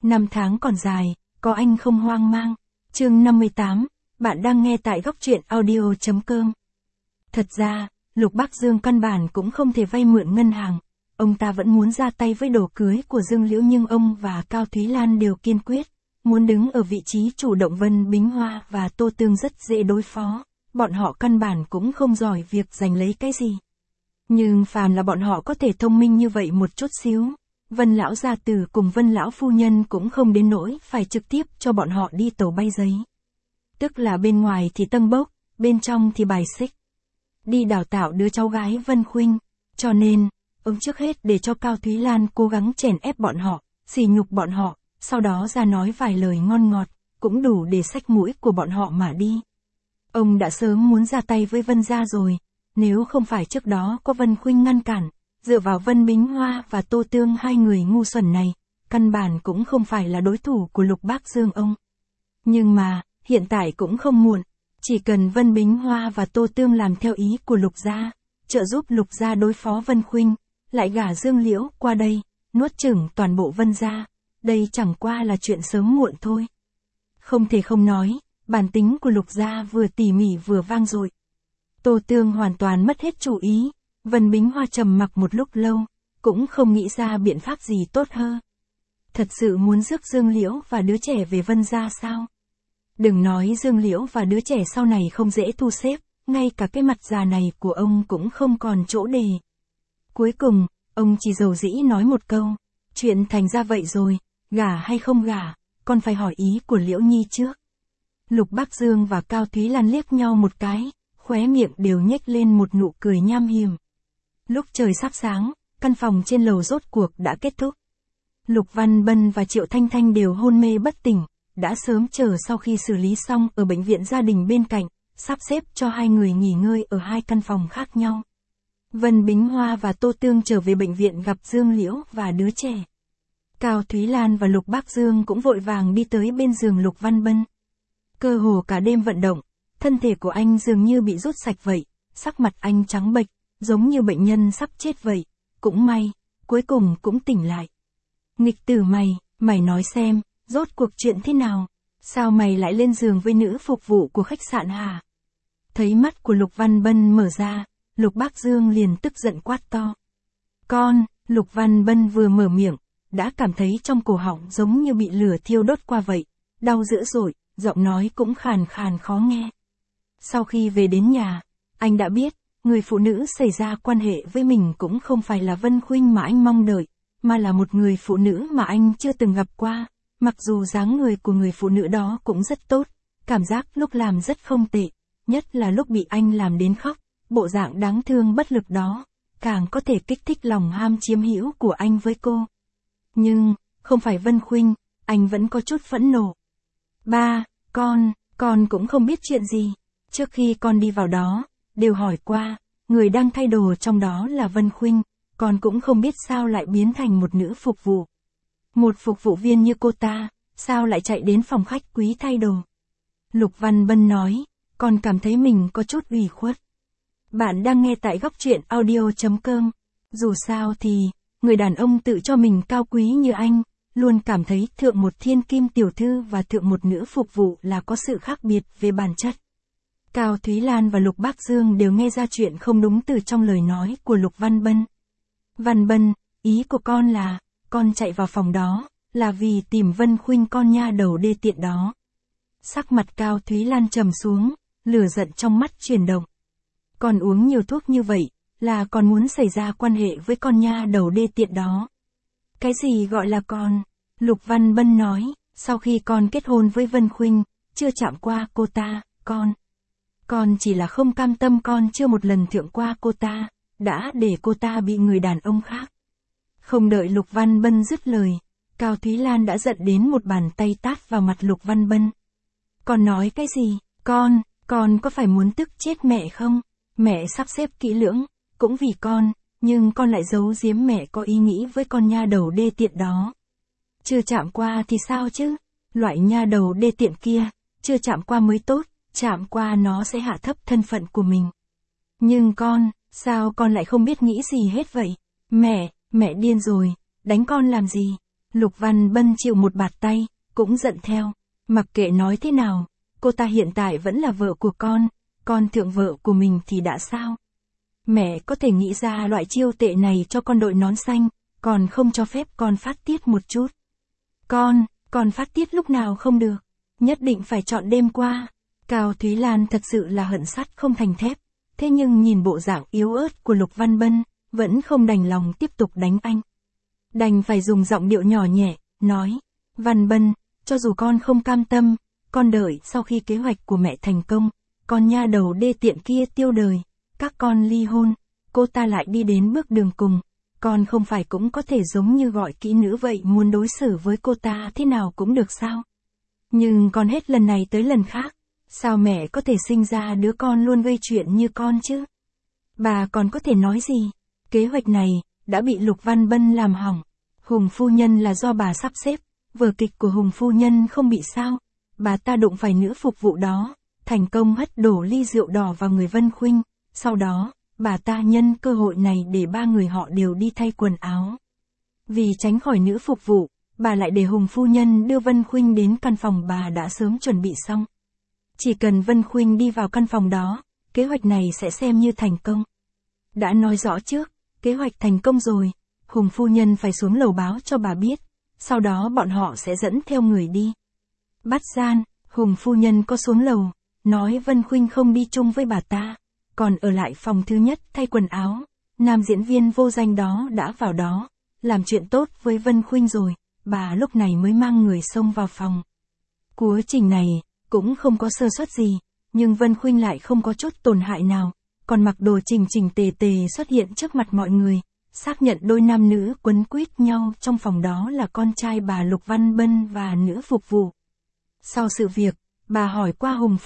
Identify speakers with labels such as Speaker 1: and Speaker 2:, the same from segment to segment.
Speaker 1: Năm tháng còn dài, có anh không hoang mang. Chương 58, bạn đang nghe tại góc truyện audio.com. Thật ra, Lục Bác Dương căn bản cũng không thể vay mượn ngân hàng. Ông ta vẫn muốn ra tay với đồ cưới của Dương Liễu, nhưng ông và Cao Thúy Lan đều kiên quyết, muốn đứng ở vị trí chủ động. Vân Bính Hoa và Tô Tương rất dễ đối phó, bọn họ căn bản cũng không giỏi việc giành lấy cái gì. Nhưng phàm là bọn họ có thể thông minh như vậy một chút xíu, Vân lão gia tử cùng Vân lão phu nhân cũng không đến nỗi phải trực tiếp cho bọn họ đi tàu bay giấy. Tức là bên ngoài thì tâng bốc, bên trong thì bài xích. Đi đào tạo đứa cháu gái Vân Khuynh, cho nên, ông trước hết để cho Cao Thúy Lan cố gắng chèn ép bọn họ, sỉ nhục bọn họ, sau đó ra nói vài lời ngon ngọt, cũng đủ để xách mũi của bọn họ mà đi. Ông đã sớm muốn ra tay với Vân gia rồi, nếu không phải trước đó có Vân Khuynh ngăn cản, dựa vào Vân Bính Hoa và Tô Tương, hai người ngu xuẩn này, căn bản cũng không phải là đối thủ của Lục Bác Dương ông. Nhưng mà, hiện tại cũng không muộn, chỉ cần Vân Bính Hoa và Tô Tương làm theo ý của Lục gia, trợ giúp Lục gia đối phó Vân Khuynh, lại gả Dương Liễu qua đây, nuốt chửng toàn bộ Vân gia, đây chẳng qua là chuyện sớm muộn thôi. Không thể không nói, bản tính của Lục gia vừa tỉ mỉ vừa vang dội. Tô Tương hoàn toàn mất hết chủ ý, Vân Bính Hoa trầm mặc một lúc lâu, cũng không nghĩ ra biện pháp gì tốt hơn. Thật sự muốn rước Dương Liễu và đứa trẻ về Vân gia sao? Đừng nói Dương Liễu và đứa trẻ sau này không dễ thu xếp, ngay cả cái mặt già này của ông cũng không còn chỗ để. Cuối cùng, ông chỉ dầu dĩ nói một câu, chuyện thành ra vậy rồi, gả hay không gả, còn phải hỏi ý của Liễu Nhi trước. Lục Bác Dương và Cao Thúy Lan liếc nhau một cái, khóe miệng đều nhếch lên một nụ cười nham hiểm. Lúc trời sắp sáng, căn phòng trên lầu rốt cuộc đã kết thúc. Lục Văn Bân và Triệu Thanh Thanh đều hôn mê bất tỉnh, đã sớm chờ sau khi xử lý xong ở bệnh viện gia đình bên cạnh, sắp xếp cho hai người nghỉ ngơi ở hai căn phòng khác nhau. Vân Bính Hoa và Tô Tương trở về bệnh viện gặp Dương Liễu và đứa trẻ. Cao Thúy Lan và Lục Bác Dương cũng vội vàng đi tới bên giường Lục Văn Bân. Cơ hồ cả đêm vận động, thân thể của anh dường như bị rút sạch vậy, sắc mặt anh trắng bệch, giống như bệnh nhân sắp chết vậy. Cũng may, cuối cùng cũng tỉnh lại. Nghịch tử mày nói xem, rốt cuộc chuyện thế nào? Sao mày lại lên giường với nữ phục vụ của khách sạn hả? Thấy mắt của Lục Văn Bân mở ra, Lục Bác Dương liền tức giận quát to. Lục Văn Bân vừa mở miệng, đã cảm thấy trong cổ họng giống như bị lửa thiêu đốt qua vậy, đau dữ dội, giọng nói cũng khàn khàn khó nghe. Sau khi về đến nhà, anh đã biết, người phụ nữ xảy ra quan hệ với mình cũng không phải là Vân Khuynh mà anh mong đợi, mà là một người phụ nữ mà anh chưa từng gặp qua. Mặc dù dáng người của người phụ nữ đó cũng rất tốt, cảm giác lúc làm rất không tệ, nhất là lúc bị anh làm đến khóc, bộ dạng đáng thương bất lực đó, càng có thể kích thích lòng ham chiếm hữu của anh với cô. Nhưng, không phải Vân Khuynh, anh vẫn có chút phẫn nộ. Ba, con cũng không biết chuyện gì, trước khi con đi vào đó, đều hỏi qua, người đang thay đồ trong đó là Vân Khuynh, con cũng không biết sao lại biến thành một nữ phục vụ. Một phục vụ viên như cô ta, sao lại chạy đến phòng khách quý thay đồ? Lục Văn Bân nói, con cảm thấy mình có chút ủy khuất. Bạn đang nghe tại góc truyện audio.com. Dù sao thì, người đàn ông tự cho mình cao quý như anh, luôn cảm thấy thượng một thiên kim tiểu thư và thượng một nữ phục vụ là có sự khác biệt về bản chất. Cao Thúy Lan và Lục Bác Dương đều nghe ra chuyện không đúng từ trong lời nói của Lục Văn Bân. Văn Bân, ý của con là, con chạy vào phòng đó, là vì tìm Vân Khuynh con nha đầu đê tiện đó. Sắc mặt Cao Thúy Lan trầm xuống, lửa giận trong mắt chuyển động. Con uống nhiều thuốc như vậy, là con muốn xảy ra quan hệ với con nha đầu đê tiện đó. Cái gì gọi là con? Lục Văn Bân nói, sau khi con kết hôn với Vân Khuynh, chưa chạm qua cô ta, con chỉ là không cam tâm con chưa một lần thượng qua cô ta, đã để cô ta bị người đàn ông khác. Không đợi Lục Văn Bân dứt lời, Cao Thúy Lan đã giận đến một bàn tay tát vào mặt Lục Văn Bân. Con nói cái gì? Con có phải muốn tức chết mẹ không? Mẹ sắp xếp kỹ lưỡng, cũng vì con, nhưng con lại giấu giếm mẹ có ý nghĩ với con nha đầu đê tiện đó. Chưa chạm qua thì sao chứ? Loại nha đầu đê tiện kia, chưa chạm qua mới tốt, chạm qua nó sẽ hạ thấp thân phận của mình. Nhưng sao con lại không biết nghĩ gì hết vậy? Mẹ điên rồi, đánh con làm gì? Lục Văn Bân chịu một bạt tay, cũng giận theo. Mặc kệ nói thế nào, cô ta hiện tại vẫn là vợ của con thượng vợ của mình thì đã sao? Mẹ có thể nghĩ ra loại chiêu tệ này cho con đội nón xanh, còn không cho phép con phát tiết một chút. Con phát tiết lúc nào không được, nhất định phải chọn đêm qua. Cao Thúy Lan thật sự là hận sắt không thành thép, thế nhưng nhìn bộ dạng yếu ớt của Lục Văn Bân, vẫn không đành lòng tiếp tục đánh anh. Đành phải dùng giọng điệu nhỏ nhẹ, nói, Văn Bân, cho dù con không cam tâm, con đợi sau khi kế hoạch của mẹ thành công, con nha đầu đê tiện kia tiêu đời, các con ly hôn, cô ta lại đi đến bước đường cùng, con không phải cũng có thể giống như gọi kỹ nữ vậy, muốn đối xử với cô ta thế nào cũng được sao? Nhưng con hết lần này tới lần khác, sao mẹ có thể sinh ra đứa con luôn gây chuyện như con chứ? Bà còn có thể nói gì? Kế hoạch này đã bị Lục Văn Bân làm hỏng. Hùng phu nhân là do bà sắp xếp, vở kịch của Hùng phu nhân không bị sao, bà ta đụng phải nữ phục vụ đó, thành công hất đổ ly rượu đỏ vào người Vân Khuynh, sau đó, bà ta nhân cơ hội này để ba người họ đều đi thay quần áo. Vì tránh khỏi nữ phục vụ, bà lại để Hùng phu nhân đưa Vân Khuynh đến căn phòng bà đã sớm chuẩn bị xong. Chỉ cần Vân Khuynh đi vào căn phòng đó, kế hoạch này sẽ xem như thành công. Đã nói rõ trước, kế hoạch thành công rồi, Hùng phu nhân phải xuống lầu báo cho bà biết, sau đó bọn họ sẽ dẫn theo người đi. Bắt gian, Hùng phu nhân có xuống lầu, nói Vân Khuynh không đi chung với bà ta, còn ở lại phòng thứ nhất thay quần áo. Nam diễn viên vô danh đó đã vào đó, làm chuyện tốt với Vân Khuynh rồi, bà lúc này mới mang người xông vào phòng. Quá trình này cũng không có sơ suất gì, nhưng Vân Khuynh lại không có chút tổn hại nào, còn mặc đồ chỉnh chỉnh tề tề xuất hiện trước mặt mọi người, xác nhận đôi nam nữ quấn quýt nhau trong phòng đó là con trai bà Lục Văn Bân và nữ phục vụ. Sau sự việc, bà hỏi qua Hùng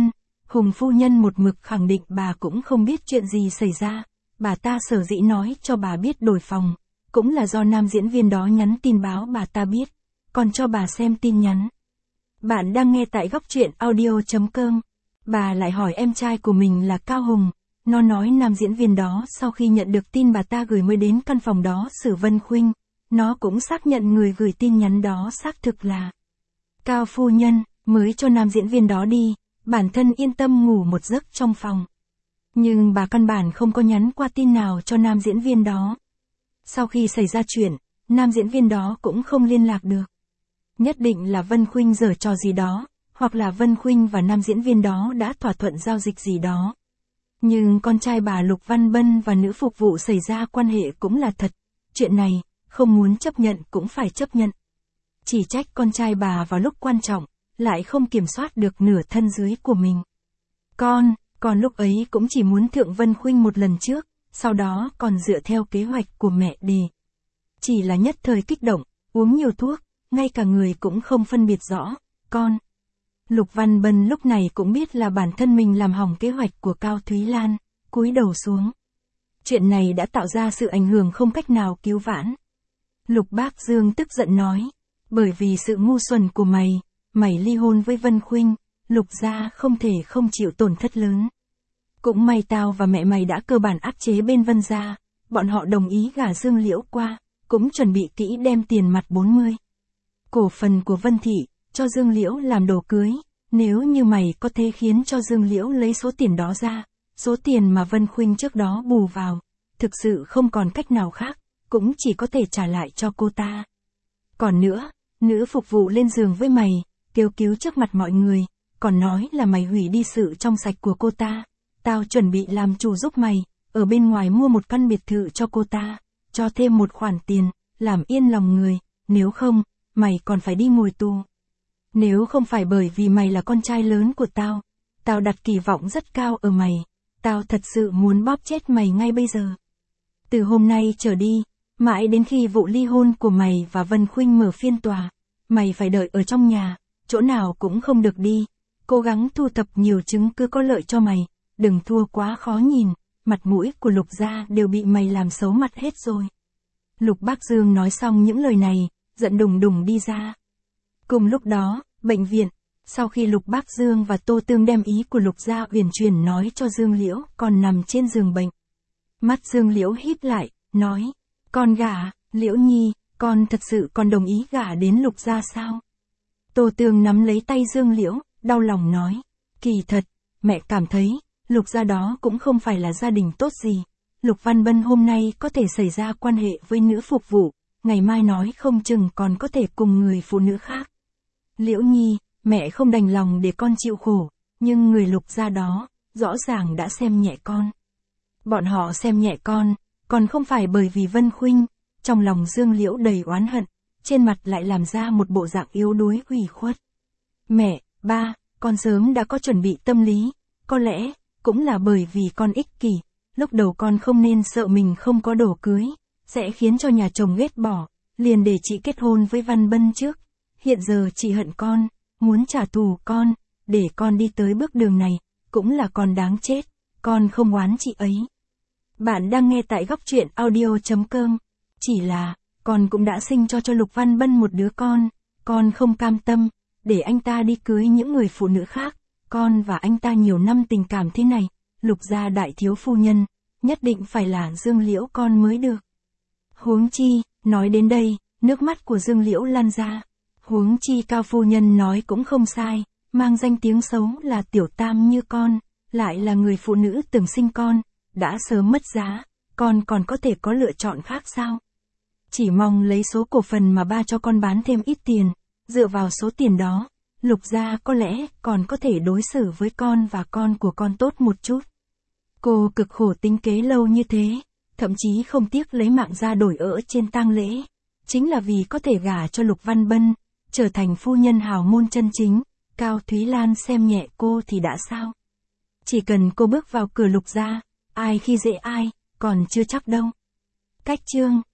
Speaker 1: phu nhân một mực khẳng định bà cũng không biết chuyện gì xảy ra, bà ta sở dĩ nói cho bà biết đổi phòng, cũng là do nam diễn viên đó nhắn tin báo bà ta biết, còn cho bà xem tin nhắn. Bạn đang nghe tại góc truyện audio.com. Bà lại hỏi em trai của mình là Cao Hùng, nó nói nam diễn viên đó sau khi nhận được tin bà ta gửi mới đến căn phòng đó xử Vân Khuynh, nó cũng xác nhận người gửi tin nhắn đó xác thực là Cao phu nhân, mới cho nam diễn viên đó đi, bản thân yên tâm ngủ một giấc trong phòng. Nhưng bà căn bản không có nhắn qua tin nào cho nam diễn viên đó. Sau khi xảy ra chuyện, nam diễn viên đó cũng không liên lạc được. Nhất định là Vân Khuynh giở trò gì đó, hoặc là Vân Khuynh và nam diễn viên đó đã thỏa thuận giao dịch gì đó. Nhưng con trai bà Lục Văn Bân và nữ phục vụ xảy ra quan hệ cũng là thật, chuyện này, không muốn chấp nhận cũng phải chấp nhận. Chỉ trách con trai bà vào lúc quan trọng, lại không kiểm soát được nửa thân dưới của mình. Con lúc ấy cũng chỉ muốn thượng Vân Khuynh một lần trước, sau đó còn dựa theo kế hoạch của mẹ đề. Chỉ là nhất thời kích động, uống nhiều thuốc, ngay cả người cũng không phân biệt rõ, con. Lục Văn Bân lúc này cũng biết là bản thân mình làm hỏng kế hoạch của Cao Thúy Lan, cúi đầu xuống. Chuyện này đã tạo ra sự ảnh hưởng không cách nào cứu vãn. Lục Bác Dương tức giận nói, bởi vì sự ngu xuẩn của mày ly hôn với Vân Khuynh, Lục gia không thể không chịu tổn thất lớn. Cũng may tao và mẹ mày đã cơ bản áp chế bên Vân gia, bọn họ đồng ý gả Dương Liễu qua, cũng chuẩn bị kỹ đem tiền mặt 40 cổ phần của Vân Thị, cho Dương Liễu làm đồ cưới, nếu như mày có thể khiến cho Dương Liễu lấy số tiền đó ra, số tiền mà Vân Khuynh trước đó bù vào, thực sự không còn cách nào khác, cũng chỉ có thể trả lại cho cô ta. Còn nữa, nữ phục vụ lên giường với mày, kêu cứu trước mặt mọi người, còn nói là mày hủy đi sự trong sạch của cô ta, tao chuẩn bị làm chủ giúp mày, ở bên ngoài mua một căn biệt thự cho cô ta, cho thêm một khoản tiền, làm yên lòng người, nếu không, mày còn phải đi ngồi tù. Nếu không phải bởi vì mày là con trai lớn của tao đặt kỳ vọng rất cao ở mày, tao thật sự muốn bóp chết mày ngay bây giờ. Từ hôm nay trở đi, mãi đến khi vụ ly hôn của mày và Vân Khuynh mở phiên tòa, mày phải đợi ở trong nhà, chỗ nào cũng không được đi, cố gắng thu thập nhiều chứng cứ có lợi cho mày, đừng thua quá khó nhìn, mặt mũi của Lục gia đều bị mày làm xấu mặt hết rồi. Lục Bác Dương nói xong những lời này, giận đùng đùng đi ra. Cùng lúc đó, bệnh viện, sau khi Lục Bác Dương và Tô Tương đem ý của Lục gia uyển chuyển nói cho Dương Liễu còn nằm trên giường bệnh. Mắt Dương Liễu híp lại, nói, con gả, Liễu Nhi, con thật sự còn đồng ý gả đến Lục gia sao? Tô Tường nắm lấy tay Dương Liễu, đau lòng nói. Kỳ thật, mẹ cảm thấy, Lục gia đó cũng không phải là gia đình tốt gì. Lục Văn Bân hôm nay có thể xảy ra quan hệ với nữ phục vụ, ngày mai nói không chừng còn có thể cùng người phụ nữ khác. Liễu Nhi, mẹ không đành lòng để con chịu khổ, nhưng người Lục gia đó, rõ ràng đã xem nhẹ con. Bọn họ xem nhẹ con, còn không phải bởi vì Vân Khuynh. Trong lòng Dương Liễu đầy oán hận, trên mặt lại làm ra một bộ dạng yếu đuối ủy khuất. Mẹ, ba, con sớm đã có chuẩn bị tâm lý, có lẽ, cũng là bởi vì con ích kỷ, lúc đầu con không nên sợ mình không có đồ cưới, sẽ khiến cho nhà chồng ghét bỏ, liền để chị kết hôn với Văn Bân trước. Hiện giờ chị hận con, muốn trả thù con, để con đi tới bước đường này, cũng là con đáng chết, con không oán chị ấy. Bạn đang nghe tại góc truyện audio.com. Chỉ là, con cũng đã sinh cho Lục Văn Bân một đứa con không cam tâm, để anh ta đi cưới những người phụ nữ khác, con và anh ta nhiều năm tình cảm thế này, Lục gia đại thiếu phu nhân, nhất định phải là Dương Liễu con mới được. Huống chi, nói đến đây, nước mắt của Dương Liễu lan ra. Huống chi Cao phu nhân nói cũng không sai, mang danh tiếng xấu là tiểu tam như con, lại là người phụ nữ từng sinh con, đã sớm mất giá, con còn có thể có lựa chọn khác sao? Chỉ mong lấy số cổ phần mà ba cho con bán thêm ít tiền, dựa vào số tiền đó, Lục gia có lẽ còn có thể đối xử với con và con của con tốt một chút. Cô cực khổ tính kế lâu như thế, thậm chí không tiếc lấy mạng ra đổi ở trên tang lễ, chính là vì có thể gả cho Lục Văn Bân, trở thành phu nhân hào môn chân chính. Cao Thúy Lan xem nhẹ cô thì đã sao? Chỉ cần cô bước vào cửa Lục gia, ai khi dễ ai, còn chưa chắc đâu. Cách chương